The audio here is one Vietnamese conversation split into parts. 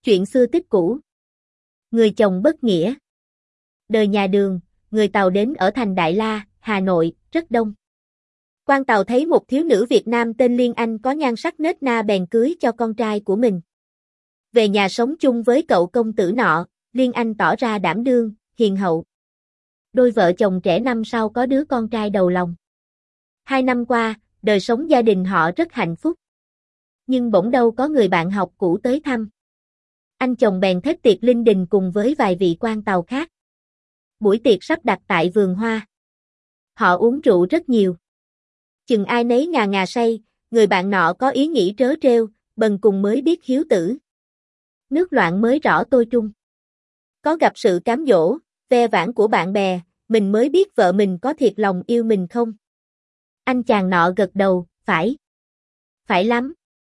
Chuyện xưa tích cũ. Người chồng bất nghĩa. Đời nhà Đường, người Tàu đến ở thành Đại La, Hà Nội, rất đông. Quan Tàu thấy một thiếu nữ Việt Nam tên Liên Anh có nhan sắc nết na bèn cưới cho con trai của mình. Về nhà sống chung với cậu công tử nọ, Liên Anh tỏ ra đảm đương, hiền hậu. Đôi vợ chồng trẻ năm sau có đứa con trai đầu lòng. 2 năm qua, đời sống gia đình họ rất hạnh phúc. Nhưng bỗng đâu có người bạn học cũ tới thăm. Anh chồng bèn thết tiệc linh đình cùng với vài vị quan Tàu khác. Buổi tiệc sắp đặt tại vườn hoa. Họ uống rượu rất nhiều. Chừng ai nấy ngà ngà say, người bạn nọ có ý nghĩ trớ trêu, bần cùng mới biết hiếu tử. Nước loạn mới rõ tôi trung. Có gặp sự cám dỗ, ve vãn của bạn bè, mình mới biết vợ mình có thiệt lòng yêu mình không. Anh chàng nọ gật đầu, phải. Phải lắm.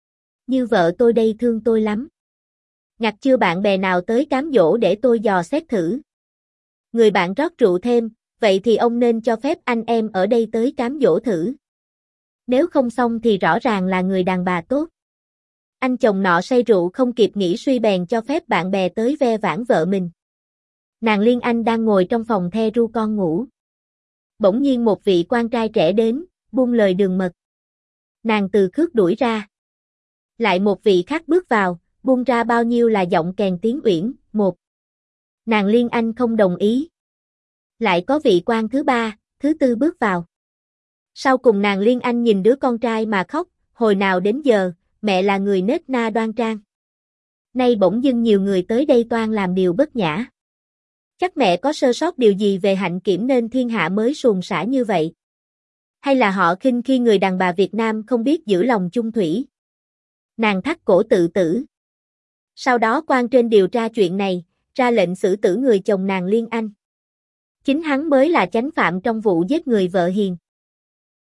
Như vợ tôi đây thương tôi lắm. Ngặt chưa bạn bè nào tới cám dỗ để tôi dò xét thử. Người bạn rót rượu thêm, vậy thì ông nên cho phép anh em ở đây tới cám dỗ thử. Nếu không xong thì rõ ràng là người đàn bà tốt. Anh chồng nọ say rượu không kịp nghĩ suy bèn cho phép bạn bè tới ve vãn vợ mình. Nàng Liên Anh đang ngồi trong phòng the ru con ngủ. Bỗng nhiên một vị quan trai trẻ đến, buông lời đường mật. Nàng từ khước đuổi ra. Lại một vị khác bước vào, buông ra bao nhiêu là giọng kèn tiếng uyển, một. Nàng Liên Anh không đồng ý. Lại có vị quan thứ ba, thứ tư bước vào. Sau cùng nàng Liên Anh nhìn đứa con trai mà khóc, hồi nào đến giờ, mẹ là người nết na đoan trang. Nay bỗng dưng nhiều người tới đây toan làm điều bất nhã. Chắc mẹ có sơ sót điều gì về hạnh kiểm nên thiên hạ mới suồng sã như vậy. Hay là họ khinh khi người đàn bà Việt Nam không biết giữ lòng chung thủy. Nàng thắt cổ tự tử. Sau đó quan trên điều tra chuyện này, ra lệnh xử tử người chồng nàng Liên Anh. Chính hắn mới là chánh phạm trong vụ giết người vợ hiền.